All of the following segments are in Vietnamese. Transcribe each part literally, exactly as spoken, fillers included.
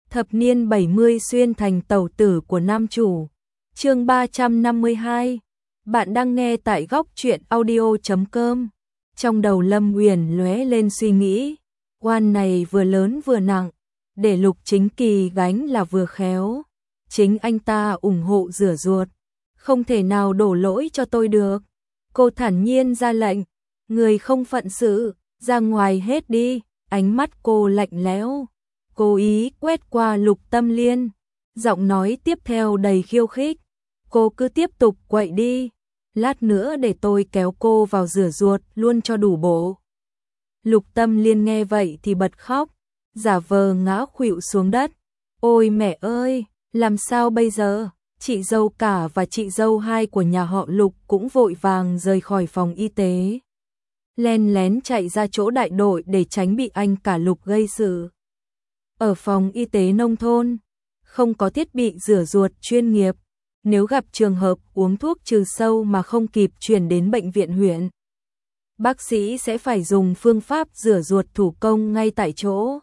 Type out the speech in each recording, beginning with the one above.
Thập niên bảy mươi xuyên thành tẩu tử của nam chủ. Chương ba trăm năm mươi hai. Bạn đang nghe tại góc truyện audio chấm com. Trong đầu Lâm Uyển lóe lên suy nghĩ, oan này vừa lớn vừa nặng, để Lục Chính Kỳ gánh là vừa khéo. Chính anh ta ủng hộ rửa ruột, không thể nào đổ lỗi cho tôi được. Cô thản nhiên ra lệnh, người không phận sự, ra ngoài hết đi. Ánh mắt cô lạnh lẽo, cố ý quét qua Lục Tâm Liên, giọng nói tiếp theo đầy khiêu khích. Cô cứ tiếp tục quậy đi, lát nữa để tôi kéo cô vào rửa ruột luôn cho đủ bộ. Lục Tâm Liên nghe vậy thì bật khóc, giả vờ ngã khuỵu xuống đất. Ôi mẹ ơi, làm sao bây giờ? Chị dâu cả và chị dâu hai của nhà họ Lục cũng vội vàng rời khỏi phòng y tế, len lén chạy ra chỗ đại đội để tránh bị anh cả Lục gây sự. Ở phòng y tế nông thôn, không có thiết bị rửa ruột chuyên nghiệp. Nếu gặp trường hợp uống thuốc trừ sâu mà không kịp chuyển đến bệnh viện huyện, bác sĩ sẽ phải dùng phương pháp rửa ruột thủ công ngay tại chỗ.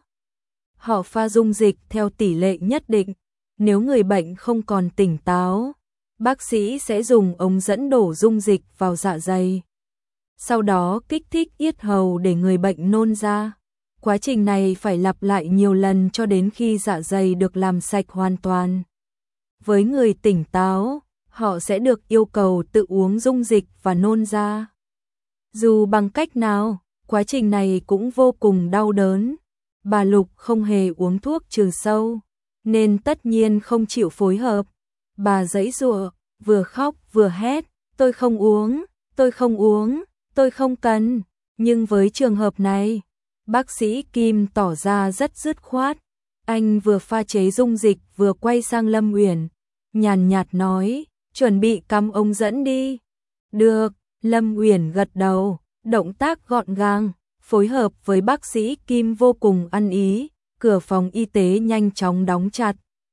Họ pha dung dịch theo tỷ lệ nhất định. Nếu người bệnh không còn tỉnh táo, bác sĩ sẽ dùng ống dẫn đổ dung dịch vào dạ dày, sau đó kích thích yết hầu để người bệnh nôn ra. Quá trình này phải lặp lại nhiều lần cho đến khi dạ dày được làm sạch hoàn toàn. Với người tỉnh táo, họ sẽ được yêu cầu tự uống dung dịch và nôn ra. Dù bằng cách nào, quá trình này cũng vô cùng đau đớn. Bà Lục không hề uống thuốc trừ sâu, nên tất nhiên không chịu phối hợp. Bà giãy giụa, vừa khóc vừa hét, tôi không uống, tôi không uống, tôi không cần. Nhưng với trường hợp này, bác sĩ Kim tỏ ra rất dứt khoát. Anh vừa pha chế dung dịch vừa quay sang Lâm Uyển, nhàn nhạt nói, chuẩn bị cắm ống dẫn đi. Được, Lâm Uyển gật đầu, động tác gọn gàng, phối hợp với bác sĩ Kim vô cùng ăn ý. Cửa phòng y tế nhanh chóng đóng chặt.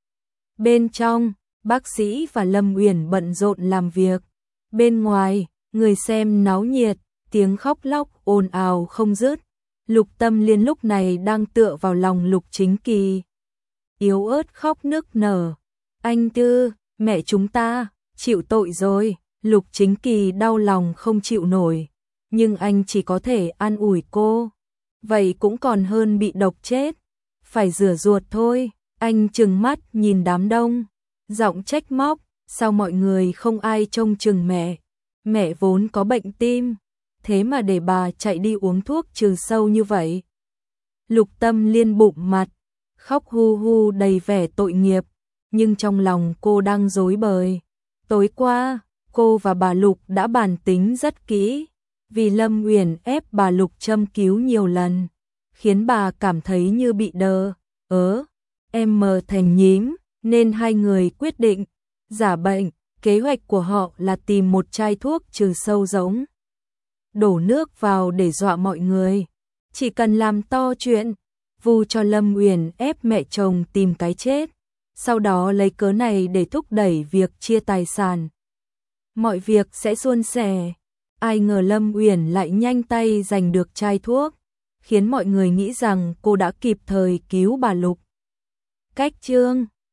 Bên trong, bác sĩ và Lâm Uyển bận rộn làm việc. Bên ngoài, người xem náo nhiệt, tiếng khóc lóc ồn ào không dứt. Lục Tâm Liên lúc này đang tựa vào lòng Lục Chính Kỳ, yếu ớt khóc nức nở. Anh Tư, mẹ chúng ta, chịu tội rồi. Lục Chính Kỳ đau lòng không chịu nổi, nhưng anh chỉ có thể an ủi cô. Vậy cũng còn hơn bị độc chết. Phải rửa ruột thôi. Anh trừng mắt nhìn đám đông, giọng trách móc, sao mọi người không ai trông chừng mẹ. Mẹ vốn có bệnh tim, thế mà để bà chạy đi uống thuốc trừ sâu như vậy. Lục Tâm Liên bụng mặt, khóc hu hu đầy vẻ tội nghiệp, nhưng trong lòng cô đang rối bời. Tối qua, cô và bà Lục đã bàn tính rất kỹ, vì Lâm Uyển ép bà Lục châm cứu nhiều lần, khiến bà cảm thấy như bị đờ ớ, em mờ thành nhím, nên hai người quyết định giả bệnh. Kế hoạch của họ là tìm một chai thuốc trừ sâu rỗng, đổ nước vào để dọa mọi người. Chỉ cần làm to chuyện, vu cho Lâm Uyển ép mẹ chồng tìm cái chết, sau đó lấy cớ này để thúc đẩy việc chia tài sản. Mọi việc sẽ suôn sẻ. Ai ngờ Lâm Uyển lại nhanh tay giành được chai thuốc, khiến mọi người nghĩ rằng cô đã kịp thời cứu bà Lục. Cách chương